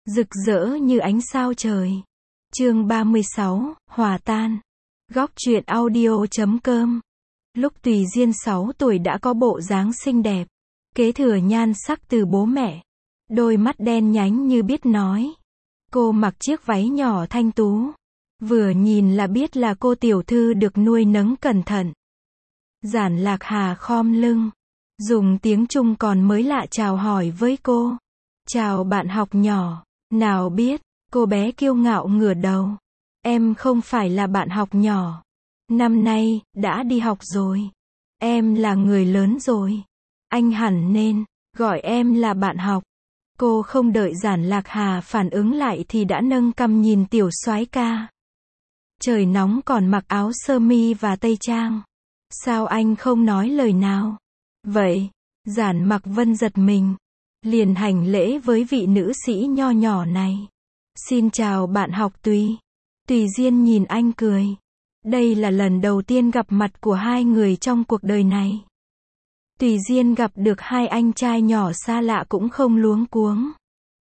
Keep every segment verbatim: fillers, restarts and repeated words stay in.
rực rỡ như ánh sao trời. Chương ba mươi sáu, hòa tan. Góc truyện audio chấm com. Lúc Tùy Diên sáu tuổi đã có bộ dáng xinh đẹp, kế thừa nhan sắc từ bố mẹ, đôi mắt đen nhánh như biết nói. Cô mặc chiếc váy nhỏ thanh tú, vừa nhìn là biết là cô tiểu thư được nuôi nấng cẩn thận. Giản Lạc Hà khom lưng, dùng tiếng Trung còn mới lạ chào hỏi với cô. Chào bạn học nhỏ. Nào biết, cô bé kiêu ngạo ngửa đầu. Em không phải là bạn học nhỏ. Năm nay, đã đi học rồi. Em là người lớn rồi. Anh hẳn nên, gọi em là bạn học. Cô không đợi Giản Lạc Hà phản ứng lại thì đã nâng cằm nhìn tiểu soái ca. Trời nóng còn mặc áo sơ mi và tây trang. Sao anh không nói lời nào? Vậy, Giản Mặc Vân giật mình, liền hành lễ với vị nữ sĩ nho nhỏ này. Xin chào bạn học Tùy. Tùy Diên nhìn anh cười. Đây là lần đầu tiên gặp mặt của hai người trong cuộc đời này. Tùy Diên gặp được hai anh trai nhỏ xa lạ cũng không luống cuống.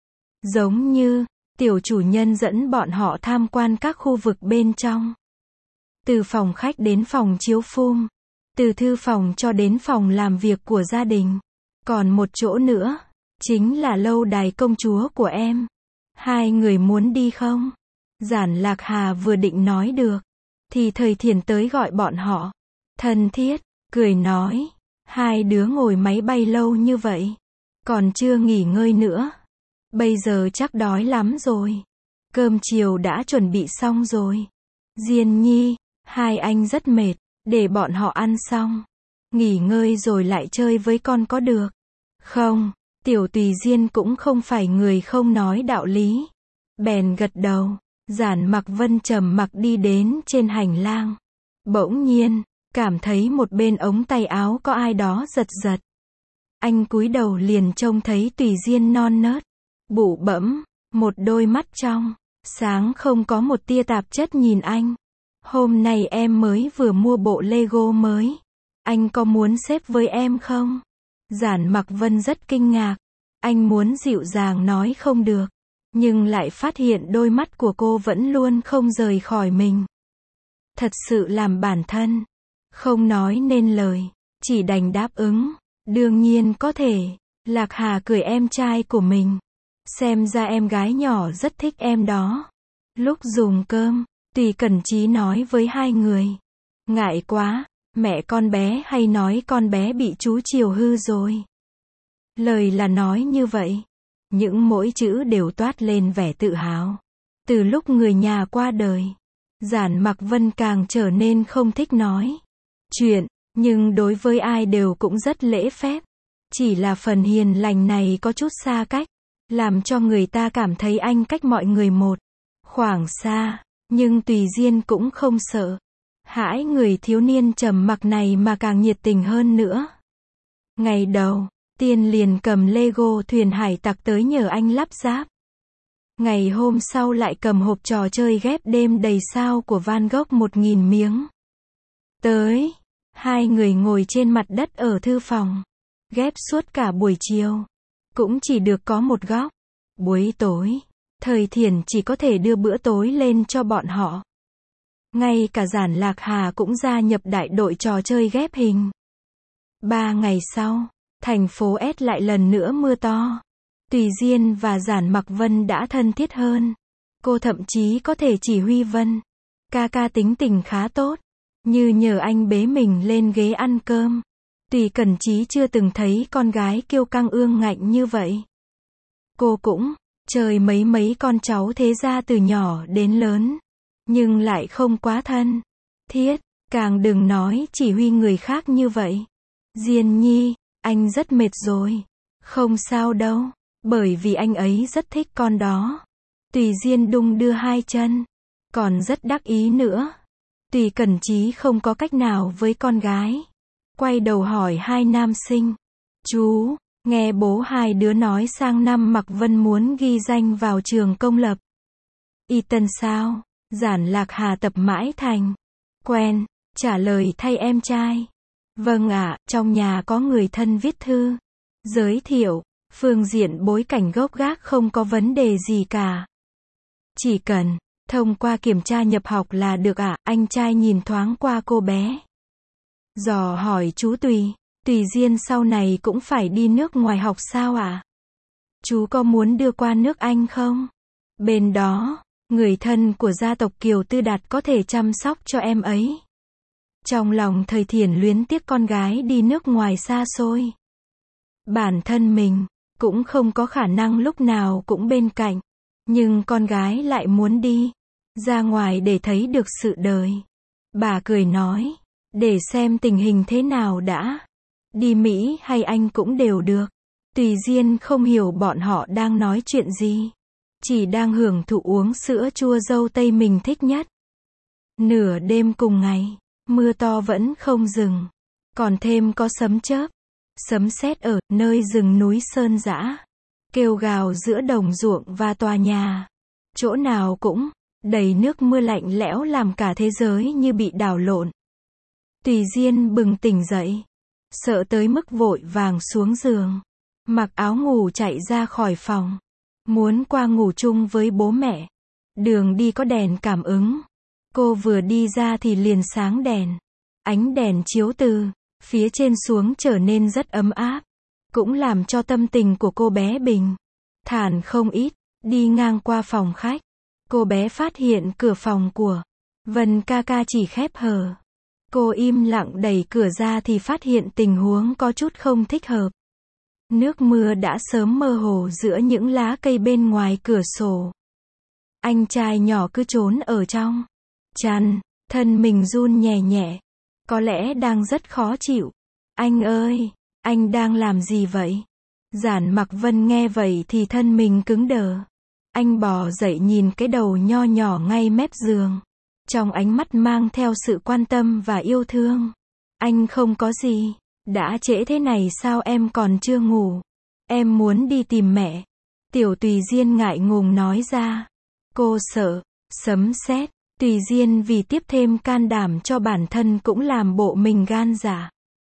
Giống như, tiểu chủ nhân dẫn bọn họ tham quan các khu vực bên trong. Từ phòng khách đến phòng chiếu phim, từ thư phòng cho đến phòng làm việc của gia đình. Còn một chỗ nữa, chính là lâu đài công chúa của em. Hai người muốn đi không? Giản Lạc Hà vừa định nói được, thì Thời Thiền tới gọi bọn họ. Thân thiết, cười nói, hai đứa ngồi máy bay lâu như vậy, còn chưa nghỉ ngơi nữa. Bây giờ chắc đói lắm rồi. Cơm chiều đã chuẩn bị xong rồi. Diên Nhi, hai anh rất mệt, để bọn họ ăn xong, nghỉ ngơi rồi lại chơi với con có được không? Tiểu Tùy Diên cũng không phải người không nói đạo lý. Bèn gật đầu. Giản Mặc Vân trầm mặc đi đến trên hành lang. Bỗng nhiên, cảm thấy một bên ống tay áo có ai đó giật giật. Anh cúi đầu liền trông thấy Tùy Diên non nớt, bụ bẫm, một đôi mắt trong sáng không có một tia tạp chất nhìn anh. Hôm nay em mới vừa mua bộ Lego mới. Anh có muốn xếp với em không? Giản Mặc Vân rất kinh ngạc. Anh muốn dịu dàng nói không được, nhưng lại phát hiện đôi mắt của cô vẫn luôn không rời khỏi mình. Thật sự làm bản thân không nói nên lời, chỉ đành đáp ứng. Đương nhiên có thể. Lạc Hà cười em trai của mình. Xem ra em gái nhỏ rất thích em đó. Lúc dùng cơm, Tùy Cẩn Chí nói với hai người. Ngại quá, mẹ con bé hay nói con bé bị chú chiều hư rồi. Lời là nói như vậy, những mỗi chữ đều toát lên vẻ tự hào. Từ lúc người nhà qua đời, Giản Mặc Vân càng trở nên không thích nói chuyện, nhưng đối với ai đều cũng rất lễ phép. Chỉ là phần hiền lành này có chút xa cách, làm cho người ta cảm thấy anh cách mọi người một khoảng xa. Nhưng Tùy Diên cũng không sợ hãi người thiếu niên trầm mặc này mà càng nhiệt tình hơn nữa. Ngày đầu, Tiên liền cầm Lego thuyền hải tặc tới nhờ anh lắp ráp. Ngày hôm sau lại cầm hộp trò chơi ghép đêm đầy sao của Van Gogh một nghìn miếng. Tới, hai người ngồi trên mặt đất ở thư phòng, ghép suốt cả buổi chiều. Cũng chỉ được có một góc. Buổi tối, Thời Thiền chỉ có thể đưa bữa tối lên cho bọn họ. Ngay cả Giản Lạc Hà cũng gia nhập đại đội trò chơi ghép hình. Ba ngày sau, thành phố S lại lần nữa mưa to. Tùy Diên và Giản Mặc Vân đã thân thiết hơn. Cô thậm chí có thể chỉ huy Vân ca ca tính tình khá tốt, như nhờ anh bế mình lên ghế ăn cơm. Tùy Cẩn Chí chưa từng thấy con gái kiêu căng ương ngạnh như vậy. Cô cũng chơi mấy mấy con cháu thế gia từ nhỏ đến lớn, nhưng lại không quá thân thiết, càng đừng nói chỉ huy người khác như vậy. Diên Nhi, anh rất mệt rồi. Không sao đâu, bởi vì anh ấy rất thích con đó. Tùy Diên đung đưa hai chân, còn rất đắc ý nữa. Tùy Cẩn Chí không có cách nào với con gái, quay đầu hỏi hai nam sinh. Chú, nghe bố hai đứa nói sang năm Mặc Vân muốn ghi danh vào trường công lập. Y Tân sao? Giản Lạc Hà tập mãi thành quen, trả lời thay em trai. Vâng ạ, trong nhà có người thân viết thư giới thiệu, Phương diện bối cảnh gốc gác không có vấn đề gì cả. Chỉ cần thông qua kiểm tra nhập học là được ạ. À? Anh trai nhìn thoáng qua cô bé. Dò hỏi chú Tùy, Tùy Diên sau này cũng phải đi nước ngoài học sao ạ? À? Chú có muốn đưa qua nước Anh không? Bên đó, người thân của gia tộc Kiều Tư Đạt có thể chăm sóc cho em ấy. Trong lòng Thời Thiển luyến tiếc con gái đi nước ngoài xa xôi. Bản thân mình cũng không có khả năng lúc nào cũng bên cạnh, nhưng con gái lại muốn đi ra ngoài để thấy được sự đời. Bà cười nói, để xem tình hình thế nào đã. Đi Mỹ hay Anh cũng đều được. Tùy Diên không hiểu bọn họ đang nói chuyện gì. Chỉ đang hưởng thụ uống sữa chua dâu tây mình thích nhất. Nửa đêm cùng ngày, mưa to vẫn không dừng. Còn thêm có sấm chớp, sấm sét ở nơi rừng núi sơn dã. Kêu gào giữa đồng ruộng và tòa nhà. Chỗ nào cũng đầy nước mưa lạnh lẽo làm cả thế giới như bị đảo lộn. Tùy Diên bừng tỉnh dậy. Sợ tới mức vội vàng xuống giường. Mặc áo ngủ chạy ra khỏi phòng. Muốn qua ngủ chung với bố mẹ. Đường đi có đèn cảm ứng. Cô vừa đi ra thì liền sáng đèn. Ánh đèn chiếu từ phía trên xuống trở nên rất ấm áp. Cũng làm cho tâm tình của cô bé bình thản không ít. Đi ngang qua phòng khách, cô bé phát hiện cửa phòng của Vân ca ca chỉ khép hờ. Cô im lặng đẩy cửa ra thì phát hiện tình huống có chút không thích hợp. Nước mưa đã sớm mơ hồ giữa những lá cây bên ngoài cửa sổ. Anh trai nhỏ cứ trốn ở trong chăn, thân mình run nhẹ nhẹ. Có lẽ đang rất khó chịu. Anh ơi, anh đang làm gì vậy? Giản Mặc Vân nghe vậy thì thân mình cứng đờ. Anh bò dậy nhìn cái đầu nho nhỏ ngay mép giường. Trong ánh mắt mang theo sự quan tâm và yêu thương. Anh không có gì. Đã trễ thế này sao em còn chưa ngủ? Em muốn đi tìm mẹ. Tiểu Tùy Diên ngại ngùng nói ra. Cô sợ sấm sét. Tùy Diên vì tiếp thêm can đảm cho bản thân cũng làm bộ mình gan dạ.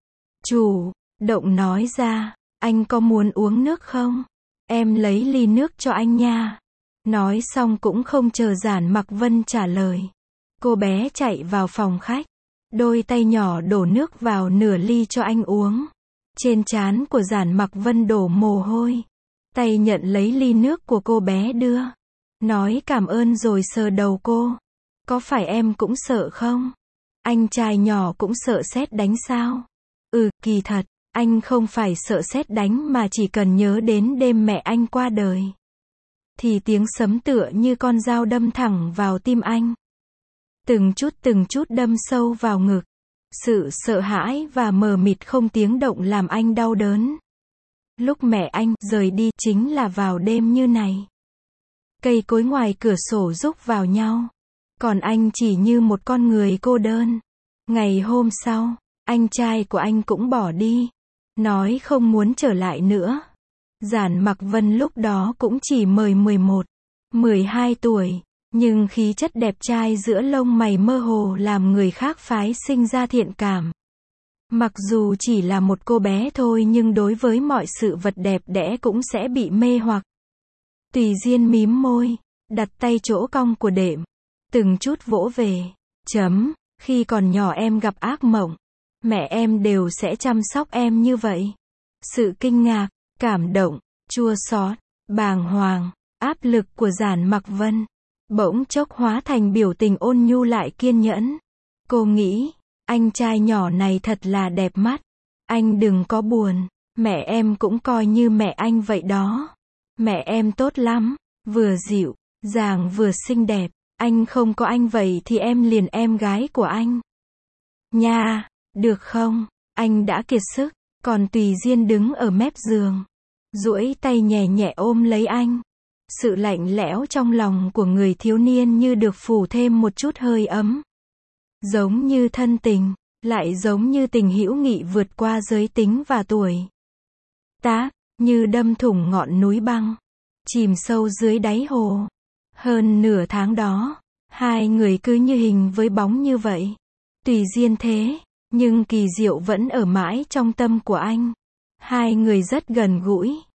Chủ động nói ra. Anh có muốn uống nước không? Em lấy ly nước cho anh nha. Nói xong cũng không chờ Giản Mặc Vân trả lời. Cô bé chạy vào phòng khách. Đôi tay nhỏ đổ nước vào nửa ly cho anh uống. Trên trán của Giản Mặc Vân đổ mồ hôi. Tay nhận lấy ly nước của cô bé đưa. Nói cảm ơn rồi sờ đầu cô. Có phải em cũng sợ không? Anh trai nhỏ cũng sợ sét đánh sao? Ừ, kỳ thật, anh không phải sợ sét đánh mà chỉ cần nhớ đến đêm mẹ anh qua đời. Thì tiếng sấm tựa như con dao đâm thẳng vào tim anh. Từng chút từng chút đâm sâu vào ngực. Sự sợ hãi và mờ mịt không tiếng động làm anh đau đớn. Lúc mẹ anh rời đi chính là vào đêm như này. Cây cối ngoài cửa sổ rúc vào nhau. Còn anh chỉ như một con người cô đơn. Ngày hôm sau, anh trai của anh cũng bỏ đi. Nói không muốn trở lại nữa. Giản Mặc Vân lúc đó cũng chỉ mười mười một, mười hai tuổi. Nhưng khí chất đẹp trai giữa lông mày mơ hồ làm người khác phái sinh ra thiện cảm. Mặc dù chỉ là một cô bé thôi nhưng đối với mọi sự vật đẹp đẽ cũng sẽ bị mê hoặc. Tùy Diên mím môi, đặt tay chỗ cong của đệm. Từng chút vỗ về. Chấm, khi còn nhỏ em gặp ác mộng. Mẹ em đều sẽ chăm sóc em như vậy. Sự kinh ngạc, cảm động, chua xót, bàng hoàng, áp lực của Giản Mặc Vân bỗng chốc hóa thành biểu tình ôn nhu lại kiên nhẫn. Cô nghĩ, anh trai nhỏ này thật là đẹp mắt. Anh đừng có buồn, mẹ em cũng coi như mẹ anh vậy đó. Mẹ em tốt lắm, vừa dịu dàng vừa xinh đẹp. Anh không có anh vậy thì em liền em gái của anh. Nha, được không? Anh đã kiệt sức, còn Tùy Diên đứng ở mép giường. Duỗi tay nhẹ nhẹ ôm lấy anh. Sự lạnh lẽo trong lòng của người thiếu niên như được phủ thêm một chút hơi ấm. Giống như thân tình, lại giống như tình hữu nghị vượt qua giới tính và tuổi tác, như đâm thủng ngọn núi băng, chìm sâu dưới đáy hồ. Hơn nửa tháng đó, hai người cứ như hình với bóng như vậy. Tùy Diên thế, nhưng kỳ diệu vẫn ở mãi trong tâm của anh. Hai người rất gần gũi.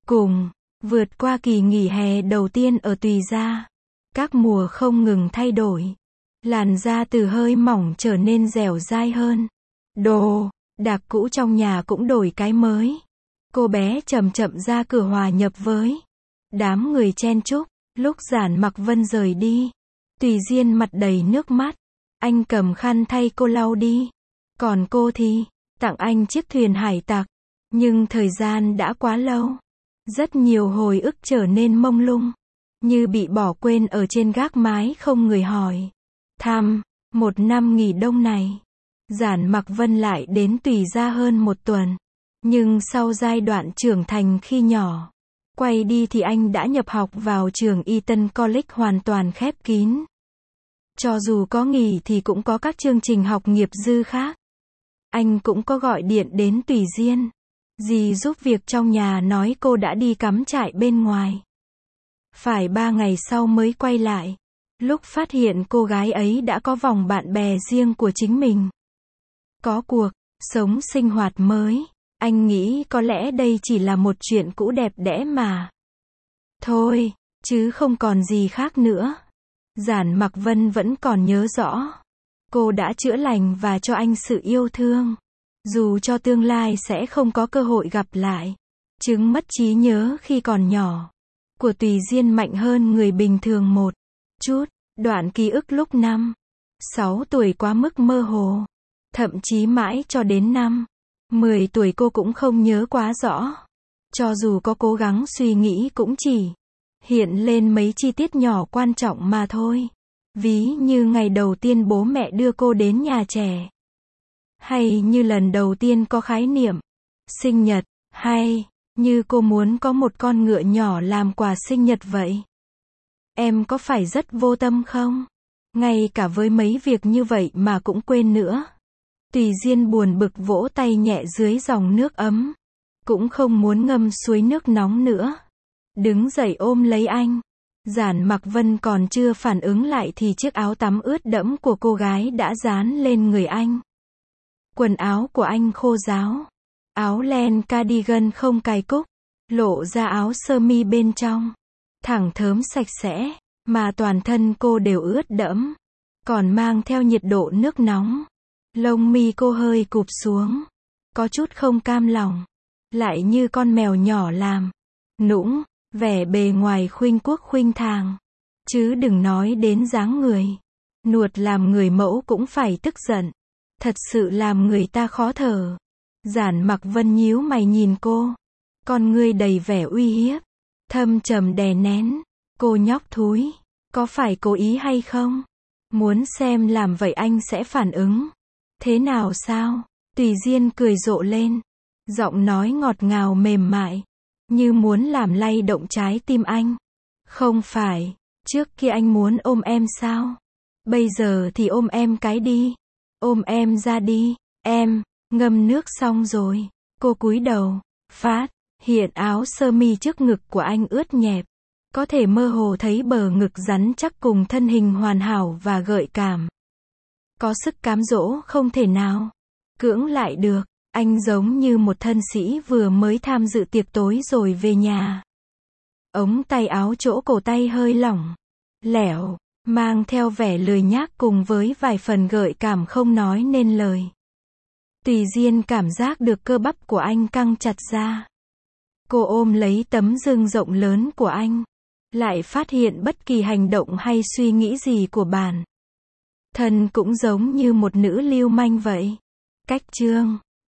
Cùng, vượt qua kỳ nghỉ hè đầu tiên ở Tùy Gia. Các mùa không ngừng thay đổi. Làn da từ hơi mỏng trở nên dẻo dai hơn. Đồ đạc cũ trong nhà cũng đổi cái mới. Cô bé chậm chậm ra cửa hòa nhập với đám người chen chúc. Lúc Giản Mặc Vân rời đi, Tùy Diên mặt đầy nước mắt. Anh cầm khăn thay cô lau đi. Còn cô thì tặng anh chiếc thuyền hải tặc. Nhưng thời gian đã quá lâu. Rất nhiều hồi ức trở nên mông lung. Như bị bỏ quên ở trên gác mái không người hỏi thăm. Một năm nghỉ đông này, Giản Mặc Vân lại đến Tùy Gia hơn một tuần. Nhưng sau giai đoạn trưởng thành khi nhỏ, quay đi thì anh đã nhập học vào trường Eton College hoàn toàn khép kín. Cho dù có nghỉ thì cũng có các chương trình học nghiệp dư khác. Anh cũng có gọi điện đến Tùy Diên. Dì giúp việc trong nhà nói cô đã đi cắm trại bên ngoài. Phải ba ngày sau mới quay lại. Lúc phát hiện cô gái ấy đã có vòng bạn bè riêng của chính mình. Có cuộc sống sinh hoạt mới. Anh nghĩ có lẽ đây chỉ là một chuyện cũ đẹp đẽ mà thôi, chứ không còn gì khác nữa. Giản Mặc Vân vẫn còn nhớ rõ. Cô đã chữa lành và cho anh sự yêu thương. Dù cho tương lai sẽ không có cơ hội gặp lại. Chứng mất trí nhớ khi còn nhỏ của Tùy Diên mạnh hơn người bình thường một chút. Đoạn ký ức lúc năm, sáu tuổi quá mức mơ hồ. Thậm chí mãi cho đến năm, mười tuổi cô cũng không nhớ quá rõ. Cho dù có cố gắng suy nghĩ cũng chỉ hiện lên mấy chi tiết nhỏ quan trọng mà thôi. Ví như ngày đầu tiên bố mẹ đưa cô đến nhà trẻ. Hay như lần đầu tiên có khái niệm sinh nhật. Hay như cô muốn có một con ngựa nhỏ làm quà sinh nhật vậy. Em có phải rất vô tâm không? Ngay cả với mấy việc như vậy mà cũng quên nữa. Tùy Diên buồn bực vỗ tay nhẹ dưới dòng nước ấm. Cũng không muốn ngâm suối nước nóng nữa. Đứng dậy ôm lấy anh. Giản Mặc Vân còn chưa phản ứng lại thì chiếc áo tắm ướt đẫm của cô gái đã dán lên người anh. Quần áo của anh khô ráo. Áo len cardigan không cài cúc. Lộ ra áo sơ mi bên trong. Thẳng thớm sạch sẽ. Mà toàn thân cô đều ướt đẫm. Còn mang theo nhiệt độ nước nóng. Lông mi cô hơi cụp xuống. Có chút không cam lòng. Lại như con mèo nhỏ làm nũng. Vẻ bề ngoài khuynh quốc khuynh thang. Chứ đừng nói đến dáng người. Nuột làm người mẫu cũng phải tức giận. Thật sự làm người ta khó thở. Giản Mặc Vân nhíu mày nhìn cô. Con ngươi đầy vẻ uy hiếp. Thâm trầm đè nén. Cô nhóc thúi. Có phải cố ý hay không? Muốn xem làm vậy anh sẽ phản ứng thế nào sao? Tùy Diên cười rộ lên. Giọng nói ngọt ngào mềm mại. Như muốn làm lay động trái tim anh. Không phải. Trước kia anh muốn ôm em sao? Bây giờ thì ôm em cái đi. Ôm em ra đi. Em. Ngâm nước xong rồi. Cô cúi đầu. Phát hiện áo sơ mi trước ngực của anh ướt nhẹp. Có thể mơ hồ thấy bờ ngực rắn chắc cùng thân hình hoàn hảo và gợi cảm. Có sức cám dỗ không thể nào cưỡng lại được. Anh giống như một thân sĩ vừa mới tham dự tiệc tối rồi về nhà. Ống tay áo chỗ cổ tay hơi lỏng, lẻo, mang theo vẻ lười nhác cùng với vài phần gợi cảm không nói nên lời. Tùy Diên cảm giác được cơ bắp của anh căng chặt ra. Cô ôm lấy tấm lưng rộng lớn của anh. Lại phát hiện bất kỳ hành động hay suy nghĩ gì của bản thân cũng giống như một nữ lưu manh vậy. Cách chương